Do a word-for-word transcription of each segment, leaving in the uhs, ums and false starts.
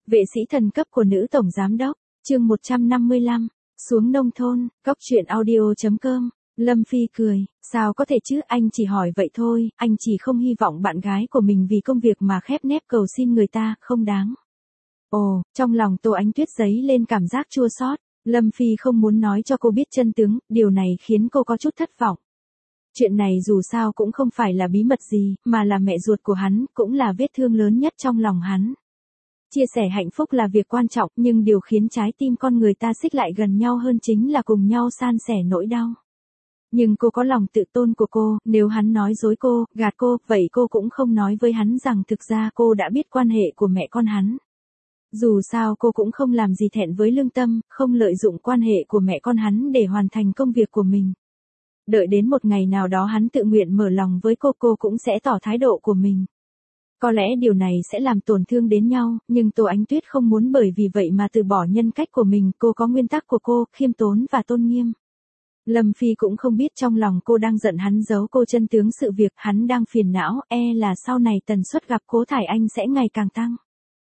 Vệ sĩ thần cấp của nữ tổng giám đốc, chương một trăm năm mươi lăm, xuống nông thôn, cóc truyện audio chấm com. Lâm Phi cười, sao có thể chứ, anh chỉ hỏi vậy thôi, anh chỉ không hy vọng bạn gái của mình vì công việc mà khép nép cầu xin người ta, không đáng. Ồ, trong lòng Tô Ánh Tuyết dấy lên cảm giác chua xót. Lâm Phi không muốn nói cho cô biết chân tướng, điều này khiến cô có chút thất vọng. Chuyện này dù sao cũng không phải là bí mật gì, mà là mẹ ruột của hắn, cũng là vết thương lớn nhất trong lòng hắn. Chia sẻ hạnh phúc là việc quan trọng, nhưng điều khiến trái tim con người ta xích lại gần nhau hơn chính là cùng nhau san sẻ nỗi đau. Nhưng cô có lòng tự tôn của cô, nếu hắn nói dối cô, gạt cô, vậy cô cũng không nói với hắn rằng thực ra cô đã biết quan hệ của mẹ con hắn. Dù sao cô cũng không làm gì thẹn với lương tâm, không lợi dụng quan hệ của mẹ con hắn để hoàn thành công việc của mình. Đợi đến một ngày nào đó hắn tự nguyện mở lòng với cô, cô cũng sẽ tỏ thái độ của mình. Có lẽ điều này sẽ làm tổn thương đến nhau, nhưng Tô Ánh Tuyết không muốn bởi vì vậy mà từ bỏ nhân cách của mình, cô có nguyên tắc của cô, khiêm tốn và tôn nghiêm. Lâm Phi cũng không biết trong lòng cô đang giận hắn giấu cô chân tướng sự việc, hắn đang phiền não, e là sau này tần suất gặp Cố Thải Anh sẽ ngày càng tăng.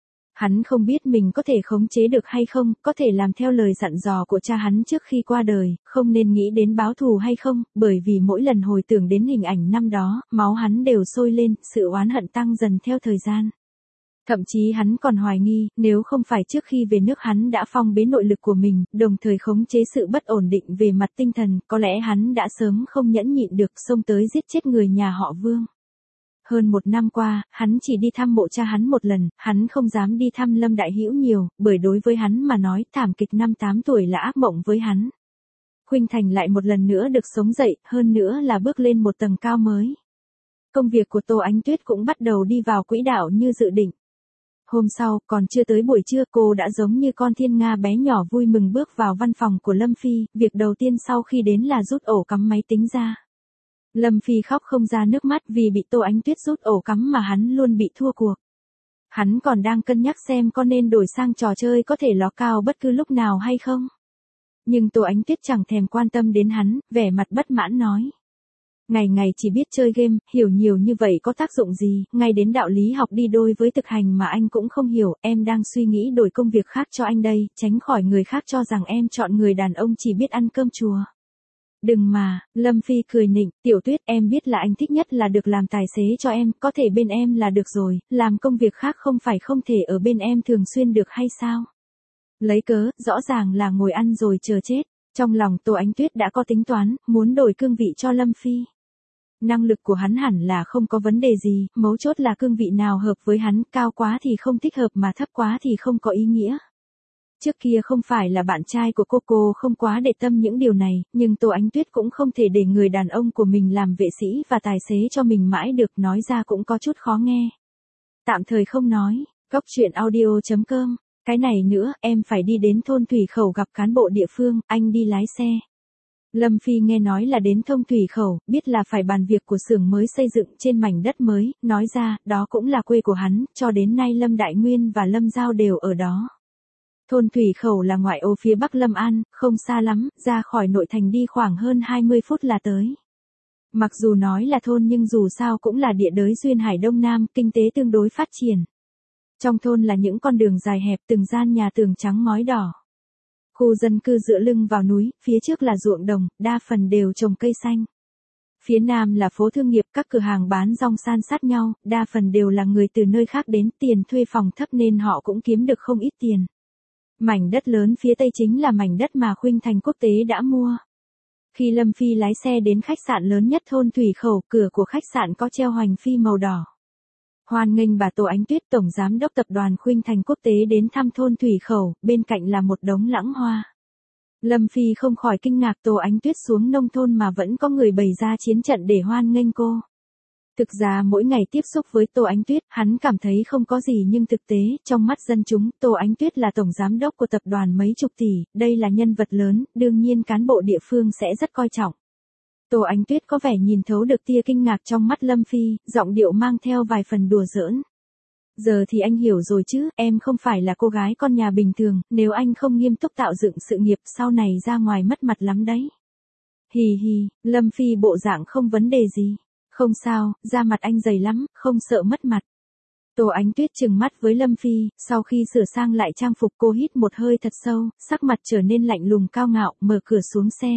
Hắn không biết mình có thể khống chế được hay không, có thể làm theo lời dặn dò của cha hắn trước khi qua đời, không nên nghĩ đến báo thù hay không, bởi vì mỗi lần hồi tưởng đến hình ảnh năm đó, máu hắn đều sôi lên, sự oán hận tăng dần theo thời gian. Thậm chí hắn còn hoài nghi, nếu không phải trước khi về nước hắn đã phong bế nội lực của mình, đồng thời khống chế sự bất ổn định về mặt tinh thần, có lẽ hắn đã sớm không nhẫn nhịn được xông tới giết chết người nhà họ Vương. Hơn một năm qua, hắn chỉ đi thăm mộ cha hắn một lần, hắn không dám đi thăm Lâm Đại Hữu nhiều, bởi đối với hắn mà nói thảm kịch năm tám tuổi là ác mộng với hắn. Khuynh Thành lại một lần nữa được sống dậy, hơn nữa là bước lên một tầng cao mới. Công việc của Tô Ánh Tuyết cũng bắt đầu đi vào quỹ đạo như dự định. Hôm sau, còn chưa tới buổi trưa, cô đã giống như con thiên nga bé nhỏ vui mừng bước vào văn phòng của Lâm Phi, việc đầu tiên sau khi đến là rút ổ cắm máy tính ra. Lâm Phi khóc không ra nước mắt vì bị Tô Ánh Tuyết rút ổ cắm mà hắn luôn bị thua cuộc. Hắn còn đang cân nhắc xem có nên đổi sang trò chơi có thể ló cao bất cứ lúc nào hay không. Nhưng Tô Ánh Tuyết chẳng thèm quan tâm đến hắn, vẻ mặt bất mãn nói. Ngày ngày chỉ biết chơi game, hiểu nhiều như vậy có tác dụng gì, ngay đến đạo lý học đi đôi với thực hành mà anh cũng không hiểu, em đang suy nghĩ đổi công việc khác cho anh đây, tránh khỏi người khác cho rằng em chọn người đàn ông chỉ biết ăn cơm chùa. Đừng mà, Lâm Phi cười nịnh, Tiểu Tuyết em biết là anh thích nhất là được làm tài xế cho em, có thể bên em là được rồi, làm công việc khác không phải không thể ở bên em thường xuyên được hay sao? Lấy cớ, rõ ràng là ngồi ăn rồi chờ chết, trong lòng Tô Ánh Tuyết đã có tính toán, muốn đổi cương vị cho Lâm Phi. Năng lực của hắn hẳn là không có vấn đề gì, mấu chốt là cương vị nào hợp với hắn, cao quá thì không thích hợp mà thấp quá thì không có ý nghĩa. Trước kia không phải là bạn trai của cô, cô không quá để tâm những điều này, nhưng Tô Ánh Tuyết cũng không thể để người đàn ông của mình làm vệ sĩ và tài xế cho mình mãi được, nói ra cũng có chút khó nghe. Tạm thời không nói, cóc truyện audio chấm com, cái này nữa, em phải đi đến thôn Thủy Khẩu gặp cán bộ địa phương, anh đi lái xe. Lâm Phi nghe nói là đến thông Thủy Khẩu, biết là phải bàn việc của xưởng mới xây dựng trên mảnh đất mới, nói ra, đó cũng là quê của hắn, cho đến nay Lâm Đại Nguyên và Lâm Giao đều ở đó. Thôn Thủy Khẩu là ngoại ô phía bắc Lâm An, không xa lắm, ra khỏi nội thành đi khoảng hơn hai mươi phút là tới. Mặc dù nói là thôn nhưng dù sao cũng là địa đới duyên hải Đông Nam, kinh tế tương đối phát triển. Trong thôn là những con đường dài hẹp, từng gian nhà tường trắng ngói đỏ. Khu dân cư dựa lưng vào núi, phía trước là ruộng đồng, đa phần đều trồng cây xanh. Phía nam là phố thương nghiệp, các cửa hàng bán rong san sát nhau, đa phần đều là người từ nơi khác đến, tiền thuê phòng thấp nên họ cũng kiếm được không ít tiền. Mảnh đất lớn phía tây chính là mảnh đất mà Khuynh Thành Quốc tế đã mua. Khi Lâm Phi lái xe đến khách sạn lớn nhất thôn Thủy Khẩu, cửa của khách sạn có treo hoành phi màu đỏ. Hoan nghênh bà Tô Ánh Tuyết, tổng giám đốc tập đoàn Khuynh Thành Quốc tế đến thăm thôn Thủy Khẩu, bên cạnh là một đống lãng hoa. Lâm Phi không khỏi kinh ngạc, Tô Ánh Tuyết xuống nông thôn mà vẫn có người bày ra chiến trận để hoan nghênh cô. Thực ra mỗi ngày tiếp xúc với Tô Ánh Tuyết, hắn cảm thấy không có gì nhưng thực tế, trong mắt dân chúng, Tô Ánh Tuyết là tổng giám đốc của tập đoàn mấy chục tỷ, đây là nhân vật lớn, đương nhiên cán bộ địa phương sẽ rất coi trọng. Tô Ánh Tuyết có vẻ nhìn thấu được tia kinh ngạc trong mắt Lâm Phi, giọng điệu mang theo vài phần đùa giỡn. Giờ thì anh hiểu rồi chứ, em không phải là cô gái con nhà bình thường, nếu anh không nghiêm túc tạo dựng sự nghiệp sau này ra ngoài mất mặt lắm đấy. Hì hì, Lâm Phi bộ dạng không vấn đề gì. Không sao, da mặt anh dày lắm, không sợ mất mặt. Tô Ánh Tuyết trừng mắt với Lâm Phi, sau khi sửa sang lại trang phục cô hít một hơi thật sâu, sắc mặt trở nên lạnh lùng cao ngạo, mở cửa xuống xe.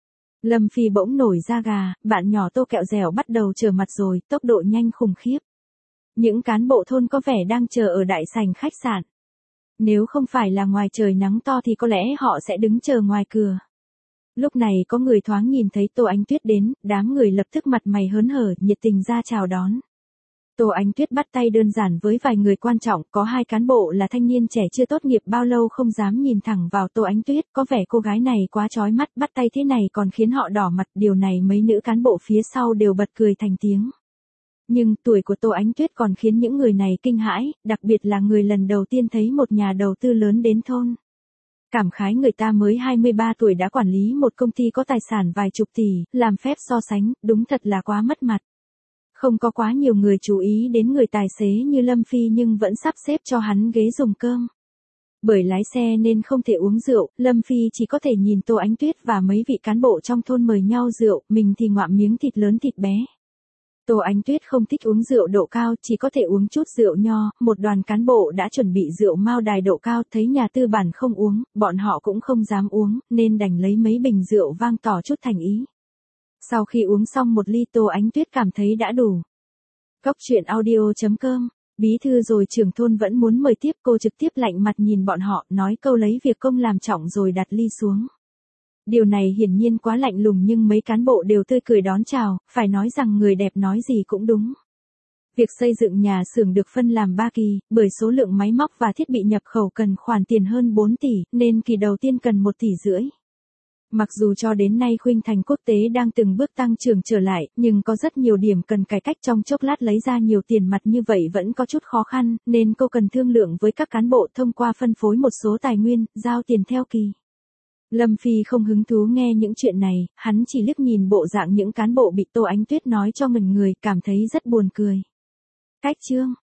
Lâm Phi bỗng nổi da gà, bạn nhỏ Tô Kẹo Dẻo bắt đầu trở mặt rồi, tốc độ nhanh khủng khiếp. Những cán bộ thôn có vẻ đang chờ ở đại sảnh khách sạn. Nếu không phải là ngoài trời nắng to thì có lẽ họ sẽ đứng chờ ngoài cửa. Lúc này có người thoáng nhìn thấy Tô Ánh Tuyết đến, đám người lập tức mặt mày hớn hở, nhiệt tình ra chào đón. Tô Ánh Tuyết bắt tay đơn giản với vài người quan trọng, có hai cán bộ là thanh niên trẻ chưa tốt nghiệp bao lâu không dám nhìn thẳng vào Tô Ánh Tuyết, có vẻ cô gái này quá chói mắt, bắt tay thế này còn khiến họ đỏ mặt, điều này mấy nữ cán bộ phía sau đều bật cười thành tiếng. Nhưng tuổi của Tô Ánh Tuyết còn khiến những người này kinh hãi, đặc biệt là người lần đầu tiên thấy một nhà đầu tư lớn đến thôn. Cảm khái người ta mới hai mươi ba tuổi đã quản lý một công ty có tài sản vài chục tỷ, làm phép so sánh, đúng thật là quá mất mặt. Không có quá nhiều người chú ý đến người tài xế như Lâm Phi nhưng vẫn sắp xếp cho hắn ghế dùng cơm. Bởi lái xe nên không thể uống rượu, Lâm Phi chỉ có thể nhìn Tô Ánh Tuyết và mấy vị cán bộ trong thôn mời nhau rượu, mình thì ngoạm miếng thịt lớn thịt bé. Tô Ánh Tuyết không thích uống rượu độ cao, chỉ có thể uống chút rượu nho, một đoàn cán bộ đã chuẩn bị rượu Mao Đài độ cao, thấy nhà tư bản không uống, bọn họ cũng không dám uống, nên đành lấy mấy bình rượu vang tỏ chút thành ý. Sau khi uống xong một ly Tô Ánh Tuyết cảm thấy đã đủ. Cốc truyện audio chấm com, bí thư rồi trưởng thôn vẫn muốn mời tiếp, cô trực tiếp lạnh mặt nhìn bọn họ, nói câu lấy việc công làm trọng rồi đặt ly xuống. Điều này hiển nhiên quá lạnh lùng nhưng mấy cán bộ đều tươi cười đón chào, phải nói rằng người đẹp nói gì cũng đúng. Việc xây dựng nhà xưởng được phân làm ba kỳ, bởi số lượng máy móc và thiết bị nhập khẩu cần khoản tiền hơn bốn tỷ, nên kỳ đầu tiên cần một tỷ rưỡi. Mặc dù cho đến nay Khuynh Thành Quốc tế đang từng bước tăng trưởng trở lại, nhưng có rất nhiều điểm cần cải cách, trong chốc lát lấy ra nhiều tiền mặt như vậy vẫn có chút khó khăn, nên cô cần thương lượng với các cán bộ thông qua phân phối một số tài nguyên, giao tiền theo kỳ. Lâm Phi không hứng thú nghe những chuyện này, hắn chỉ liếc nhìn bộ dạng những cán bộ bị Tô Ánh Tuyết nói cho ngẩn người, cảm thấy rất buồn cười. Cách chương